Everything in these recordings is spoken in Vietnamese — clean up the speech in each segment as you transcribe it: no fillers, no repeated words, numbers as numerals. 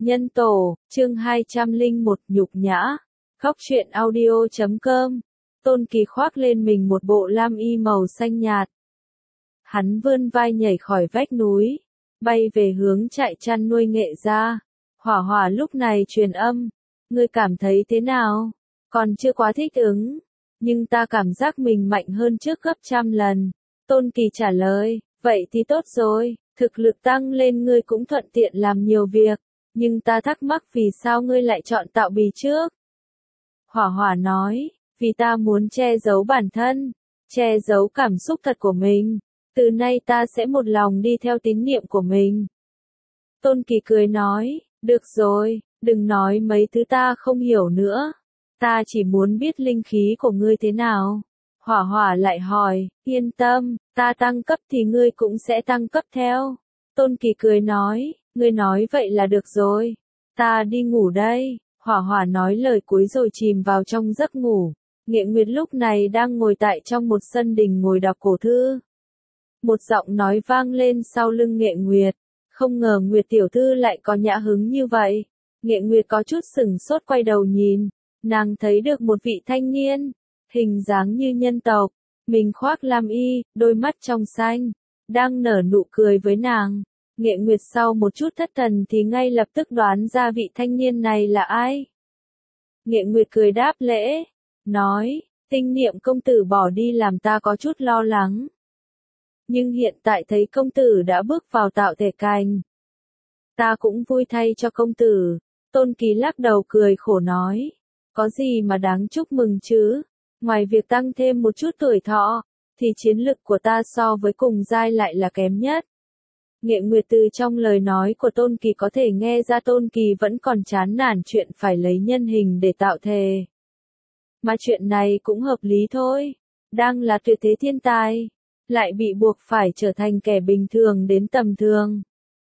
Nhân tổ, chương 201, nhục nhã. Khóc chuyện audio.com. Tôn Kỳ khoác lên mình một bộ lam y màu xanh nhạt. Hắn vươn vai nhảy khỏi vách núi, bay về hướng trại chăn nuôi Nghệ Gia. Hỏa Hỏa lúc này truyền âm, ngươi cảm thấy thế nào? Còn chưa quá thích ứng, nhưng ta cảm giác mình mạnh hơn trước gấp trăm lần. Tôn Kỳ trả lời, vậy thì tốt rồi, thực lực tăng lên ngươi cũng thuận tiện làm nhiều việc, nhưng ta thắc mắc vì sao ngươi lại chọn Tạo Bì trước? Hỏa Hỏa nói, vì ta muốn che giấu bản thân, che giấu cảm xúc thật của mình. Từ nay ta sẽ một lòng đi theo tín niệm của mình. Tôn Kỳ cười nói, được rồi, đừng nói mấy thứ ta không hiểu nữa. Ta chỉ muốn biết linh khí của ngươi thế nào. Hỏa Hỏa lại hỏi, yên tâm, ta tăng cấp thì ngươi cũng sẽ tăng cấp theo. Tôn Kỳ cười nói, ngươi nói vậy là được rồi. Ta đi ngủ đây. Hỏa Hỏa nói lời cuối rồi chìm vào trong giấc ngủ. Nghệ Nguyệt lúc này đang ngồi tại trong một sân đình ngồi đọc cổ thư. Một giọng nói vang lên sau lưng Nghệ Nguyệt. Không ngờ Nguyệt tiểu thư lại có nhã hứng như vậy. Nghệ Nguyệt có chút sửng sốt quay đầu nhìn. Nàng thấy được một vị thanh niên, hình dáng như nhân tộc, mình khoác lam y, đôi mắt trong xanh, đang nở nụ cười với nàng. Nghệ Nguyệt sau một chút thất thần thì ngay lập tức đoán ra vị thanh niên này là ai. Nghệ Nguyệt cười đáp lễ, nói, Tinh Niệm công tử bỏ đi làm ta có chút lo lắng. Nhưng hiện tại thấy công tử đã bước vào tạo thể cảnh. Ta cũng vui thay cho công tử. Tôn Kỳ lắc đầu cười khổ nói, có gì mà đáng chúc mừng chứ, ngoài việc tăng thêm một chút tuổi thọ, thì chiến lực của ta so với cùng giai lại là kém nhất. Nghệ Nguyệt từ trong lời nói của Tôn Kỳ có thể nghe ra Tôn Kỳ vẫn còn chán nản chuyện phải lấy nhân hình để tạo thể. Mà chuyện này cũng hợp lý thôi, đang là tuyệt thế thiên tài, lại bị buộc phải trở thành kẻ bình thường đến tầm thường.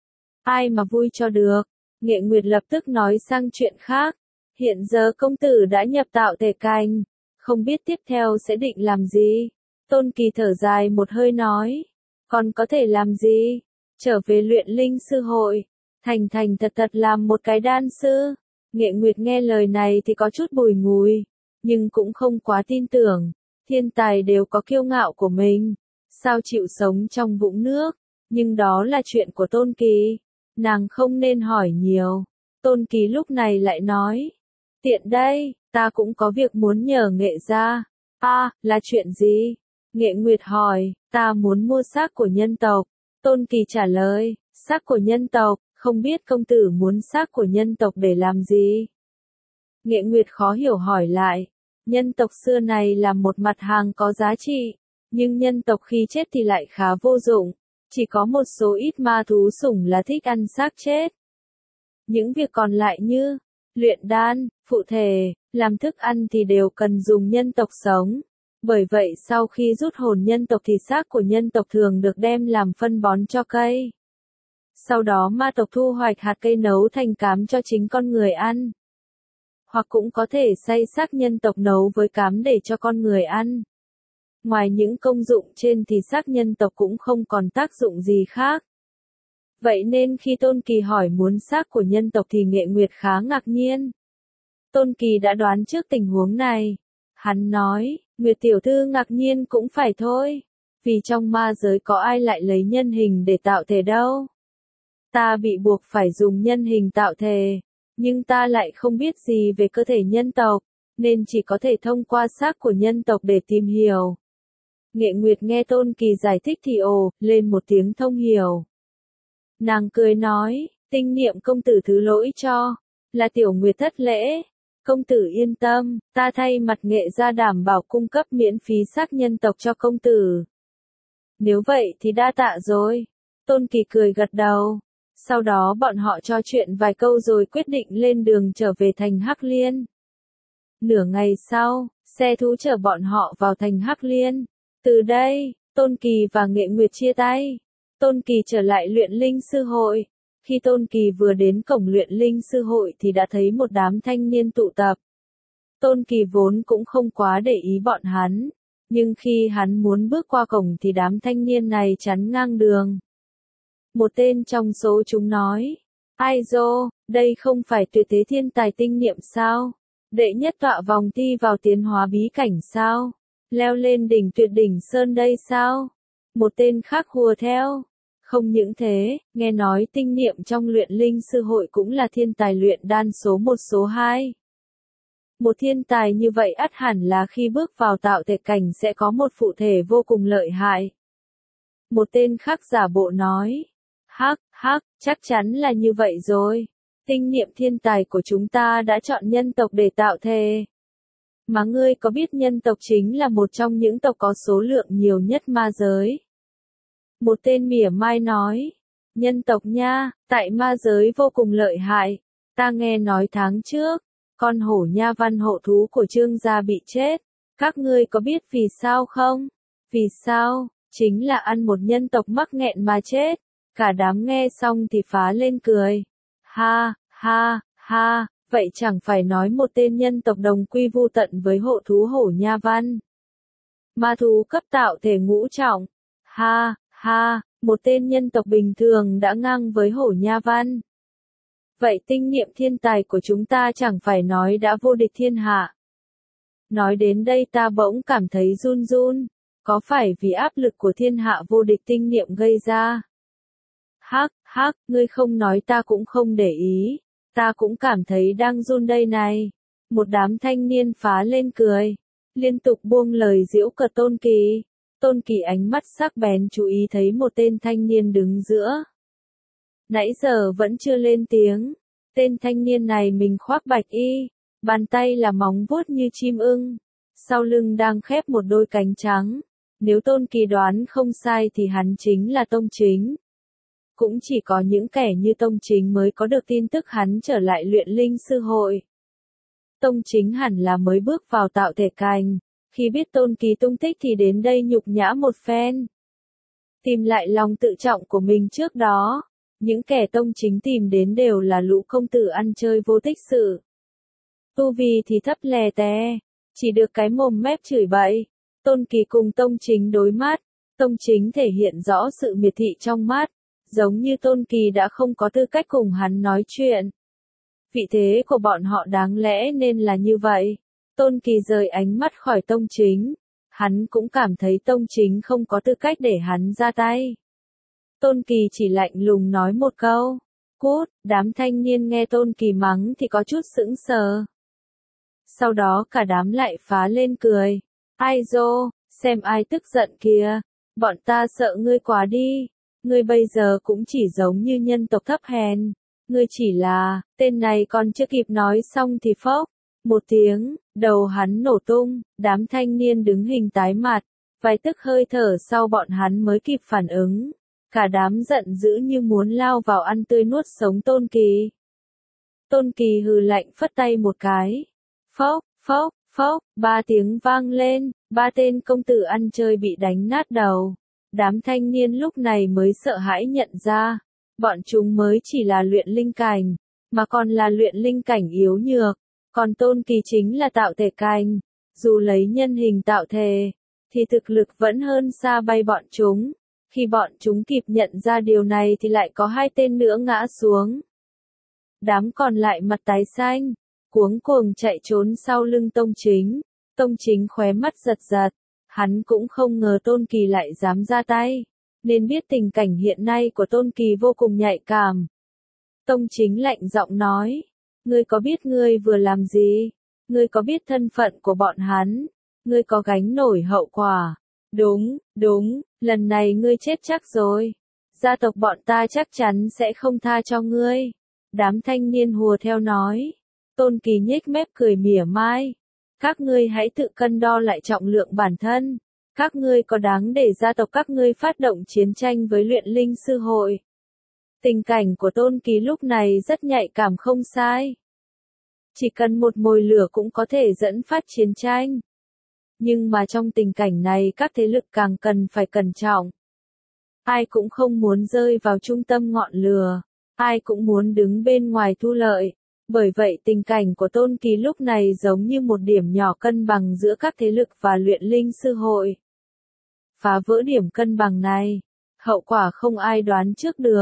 Ai mà vui cho được. Nghệ Nguyệt lập tức nói sang chuyện khác. Hiện giờ công tử đã nhập tạo thể cảnh, không biết tiếp theo sẽ định làm gì. Tôn Kỳ thở dài một hơi nói, còn có thể làm gì? Trở về luyện linh sư hội, thành thật làm một cái đan sư. Nghệ Nguyệt nghe lời này thì có chút bùi ngùi, nhưng cũng không quá tin tưởng. Thiên tài đều có kiêu ngạo của mình, sao chịu sống trong vũng nước, nhưng đó là chuyện của Tôn Kỳ, nàng không nên hỏi nhiều. Tôn Kỳ lúc này lại nói, tiện đây, ta cũng có việc muốn nhờ Nghệ gia. Là chuyện gì? Nghệ Nguyệt hỏi, ta muốn mua xác của nhân tộc. Tôn Kỳ trả lời, xác của nhân tộc, không biết công tử muốn xác của nhân tộc để làm gì? Nghệ Nguyệt khó hiểu hỏi lại, nhân tộc xưa này là một mặt hàng có giá trị, nhưng nhân tộc khi chết thì lại khá vô dụng, chỉ có một số ít ma thú sủng là thích ăn xác chết. Những việc còn lại như luyện đan, phụ thể, làm thức ăn thì đều cần dùng nhân tộc sống. Bởi vậy sau khi rút hồn nhân tộc thì xác của nhân tộc thường được đem làm phân bón cho cây. Sau đó ma tộc thu hoạch hạt cây nấu thành cám cho chính con người ăn. Hoặc cũng có thể xay xác nhân tộc nấu với cám để cho con người ăn. Ngoài những công dụng trên thì xác nhân tộc cũng không còn tác dụng gì khác. Vậy nên khi Tôn Kỳ hỏi muốn xác của nhân tộc thì Nghệ Nguyệt khá ngạc nhiên. Tôn Kỳ đã đoán trước tình huống này. Hắn nói, Nguyệt tiểu thư ngạc nhiên cũng phải thôi. Vì trong ma giới có ai lại lấy nhân hình để tạo thể đâu. Ta bị buộc phải dùng nhân hình tạo thể. Nhưng ta lại không biết gì về cơ thể nhân tộc. Nên chỉ có thể thông qua xác của nhân tộc để tìm hiểu. Nghệ Nguyệt nghe Tôn Kỳ giải thích thì ồ, lên một tiếng thông hiểu. Nàng cười nói, Tinh Niệm công tử thứ lỗi cho, là tiểu Nguyệt thất lễ. Công tử yên tâm, ta thay mặt Nghệ gia đảm bảo cung cấp miễn phí xác nhân tộc cho công tử. Nếu vậy thì đa tạ rồi. Tôn Kỳ cười gật đầu. Sau đó bọn họ trò chuyện vài câu rồi quyết định lên đường trở về thành Hắc Liên. Nửa ngày sau, xe thú chở bọn họ vào thành Hắc Liên. Từ đây, Tôn Kỳ và Nghệ Nguyệt chia tay. Tôn Kỳ trở lại luyện linh sư hội. Khi Tôn Kỳ vừa đến cổng luyện linh sư hội thì đã thấy một đám thanh niên tụ tập. Tôn Kỳ vốn cũng không quá để ý bọn hắn, nhưng khi hắn muốn bước qua cổng thì đám thanh niên này chắn ngang đường. Một tên trong số chúng nói, ai dô, Đây không phải tuyệt thế thiên tài tinh niệm sao? Đệ nhất tọa vòng thi vào tiến hóa bí cảnh sao? Leo lên đỉnh tuyệt đỉnh sơn đây sao? Một tên khác hùa theo. Không những thế, nghe nói tinh niệm trong luyện linh sư hội cũng là thiên tài luyện đan số 1 số 2. Một thiên tài như vậy ắt hẳn là khi bước vào tạo thể cảnh sẽ có một phụ thể vô cùng lợi hại. Một tên khác giả bộ nói. Hắc, chắc chắn là như vậy rồi. Tinh niệm thiên tài của chúng ta đã chọn nhân tộc để tạo thể. Mà ngươi có biết nhân tộc chính là một trong những tộc có số lượng nhiều nhất ma giới. Một tên mỉa mai nói. Nhân tộc nha, tại ma giới vô cùng lợi hại. Ta nghe nói tháng trước, con hổ nha văn hộ thú của Trương gia bị chết. Các ngươi có biết vì sao không? Vì sao? Chính là ăn một nhân tộc mắc nghẹn mà chết. Cả đám nghe xong thì phá lên cười. Ha, vậy chẳng phải nói một tên nhân tộc đồng quy vu tận với hộ thú hổ nha văn. Ma thú cấp tạo thể ngũ trọng. Ha, một tên nhân tộc bình thường đã ngang với hổ nha văn. Vậy tinh niệm thiên tài của chúng ta chẳng phải nói đã vô địch thiên hạ. Nói đến đây ta bỗng cảm thấy run run. Có phải vì áp lực của thiên hạ vô địch tinh niệm gây ra? Hắc, ngươi không nói ta cũng không để ý. Ta cũng cảm thấy đang run đây này. Một đám thanh niên phá lên cười. Liên tục buông lời giễu cợt Tôn Kỳ. Tôn Kỳ ánh mắt sắc bén chú ý thấy một tên thanh niên đứng giữa. Nãy giờ vẫn chưa lên tiếng. Tên thanh niên này mình khoác bạch y. Bàn tay là móng vuốt như chim ưng. Sau lưng đang khép một đôi cánh trắng. Nếu Tôn Kỳ đoán không sai thì hắn chính là Tông Chính. Cũng chỉ có những kẻ như Tông Chính mới có được tin tức hắn trở lại luyện linh sư hội. Tông Chính hẳn là mới bước vào tạo thể cảnh. Khi biết Tôn Kỳ tung tích thì đến đây nhục nhã một phen. Tìm lại lòng tự trọng của mình trước đó. Những kẻ Tông Chính tìm đến đều là lũ công tử ăn chơi vô tích sự. Tu vi thì thấp lè tè. Chỉ được cái mồm mép chửi bậy. Tôn Kỳ cùng Tông Chính đối mắt. Tông Chính thể hiện rõ sự miệt thị trong mắt. Giống như Tôn Kỳ đã không có tư cách cùng hắn nói chuyện. Vị thế của bọn họ đáng lẽ nên là như vậy. Tôn Kỳ rời ánh mắt khỏi Tông Chính. Hắn cũng cảm thấy Tông Chính không có tư cách để hắn ra tay. Tôn Kỳ chỉ lạnh lùng nói một câu. Cút, đám thanh niên nghe Tôn Kỳ mắng thì có chút sững sờ. Sau đó cả đám lại phá lên cười. Ai dô, xem ai tức giận kìa. Bọn ta sợ ngươi quá đi. Ngươi bây giờ cũng chỉ giống như nhân tộc thấp hèn. Ngươi chỉ là, tên này còn chưa kịp nói xong thì phốc. Một tiếng, đầu hắn nổ tung, đám thanh niên đứng hình tái mặt. Vài tức hơi thở sau bọn hắn mới kịp phản ứng. Cả đám giận dữ như muốn lao vào ăn tươi nuốt sống Tôn Kỳ. Tôn Kỳ hừ lạnh phất tay một cái. Phốc, 3 tiếng vang lên, 3 tên công tử ăn chơi bị đánh nát đầu. Đám thanh niên lúc này mới sợ hãi nhận ra, bọn chúng mới chỉ là luyện linh cảnh, mà còn là luyện linh cảnh yếu nhược, còn Tôn Kỳ chính là tạo thể cảnh, dù lấy nhân hình tạo thể, thì thực lực vẫn hơn xa bay bọn chúng. Khi bọn chúng kịp nhận ra điều này thì lại có 2 tên nữa ngã xuống. Đám còn lại mặt tái xanh, cuống cuồng chạy trốn sau lưng Tông Chính. Tông Chính khóe mắt giật giật. Hắn cũng không ngờ Tôn Kỳ lại dám ra tay, nên biết tình cảnh hiện nay của Tôn Kỳ vô cùng nhạy cảm. Tông Chính lạnh giọng nói, ngươi có biết ngươi vừa làm gì? Ngươi có biết thân phận của bọn hắn? Ngươi có gánh nổi hậu quả? Đúng, lần này ngươi chết chắc rồi. Gia tộc bọn ta chắc chắn sẽ không tha cho ngươi. Đám thanh niên hùa theo nói. Tôn Kỳ nhếch mép cười mỉa mai. Các ngươi hãy tự cân đo lại trọng lượng bản thân. Các ngươi có đáng để gia tộc các ngươi phát động chiến tranh với luyện linh sư hội? Tình cảnh của Tôn Kỳ lúc này rất nhạy cảm không sai. Chỉ cần một mồi lửa cũng có thể dẫn phát chiến tranh. Nhưng mà trong tình cảnh này các thế lực càng cần phải cẩn trọng. Ai cũng không muốn rơi vào trung tâm ngọn lửa. Ai cũng muốn đứng bên ngoài thu lợi. Bởi vậy tình cảnh của Tôn Kỳ lúc này giống như một điểm nhỏ cân bằng giữa các thế lực và luyện linh sư hội. Phá vỡ điểm cân bằng này, hậu quả không ai đoán trước được.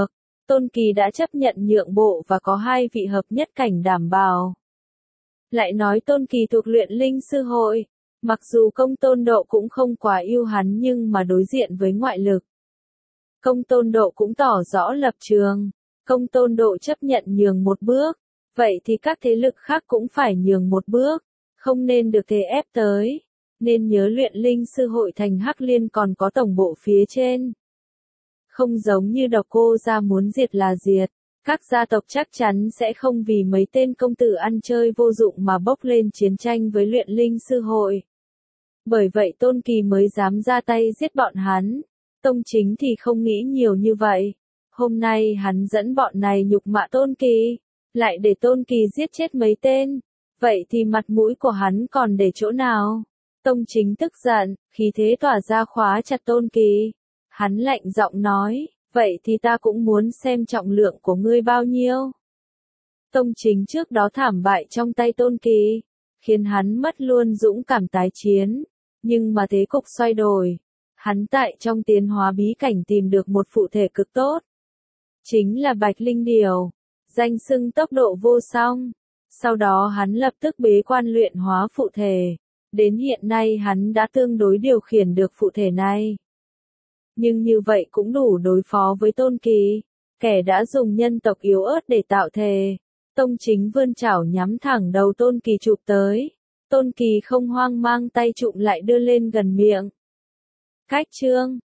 Tôn Kỳ đã chấp nhận nhượng bộ và có hai vị hợp nhất cảnh đảm bảo. Lại nói Tôn Kỳ thuộc luyện linh sư hội, mặc dù Công Tôn Độ cũng không quá yêu hắn nhưng mà đối diện với ngoại lực. Công Tôn Độ cũng tỏ rõ lập trường, Công Tôn Độ chấp nhận nhường một bước, vậy thì các thế lực khác cũng phải nhường một bước, không nên được thế ép tới, nên nhớ luyện linh sư hội thành Hắc Liên còn có tổng bộ phía trên. Không giống như Độc Cô gia muốn diệt là diệt, các gia tộc chắc chắn sẽ không vì mấy tên công tử ăn chơi vô dụng mà bốc lên chiến tranh với luyện linh sư hội. Bởi vậy Tôn Kỳ mới dám ra tay giết bọn hắn. Tông Chính thì không nghĩ nhiều như vậy. Hôm nay hắn dẫn bọn này nhục mạ Tôn Kỳ, lại để Tôn Kỳ giết chết mấy tên. Vậy thì mặt mũi của hắn còn để chỗ nào? Tông Chính tức giận, khí thế tỏa ra khóa chặt Tôn Kỳ. Hắn lạnh giọng nói, vậy thì ta cũng muốn xem trọng lượng của ngươi bao nhiêu. Tông Chính trước đó thảm bại trong tay Tôn Kỳ, khiến hắn mất luôn dũng cảm tái chiến. Nhưng mà thế cục xoay đổi. Hắn tại trong tiến hóa bí cảnh tìm được một phụ thể cực tốt. Chính là Bạch Linh Điểu, danh xưng tốc độ vô song. Sau đó hắn lập tức bế quan luyện hóa phụ thể. Đến hiện nay hắn đã tương đối điều khiển được phụ thể này. Nhưng như vậy cũng đủ đối phó với Tôn Kỳ, kẻ đã dùng nhân tộc yếu ớt để tạo thể. Tông Chính vươn chảo nhắm thẳng đầu Tôn Kỳ chụp tới. Tôn Kỳ không hoang mang tay chụm lại đưa lên gần miệng. Cách chương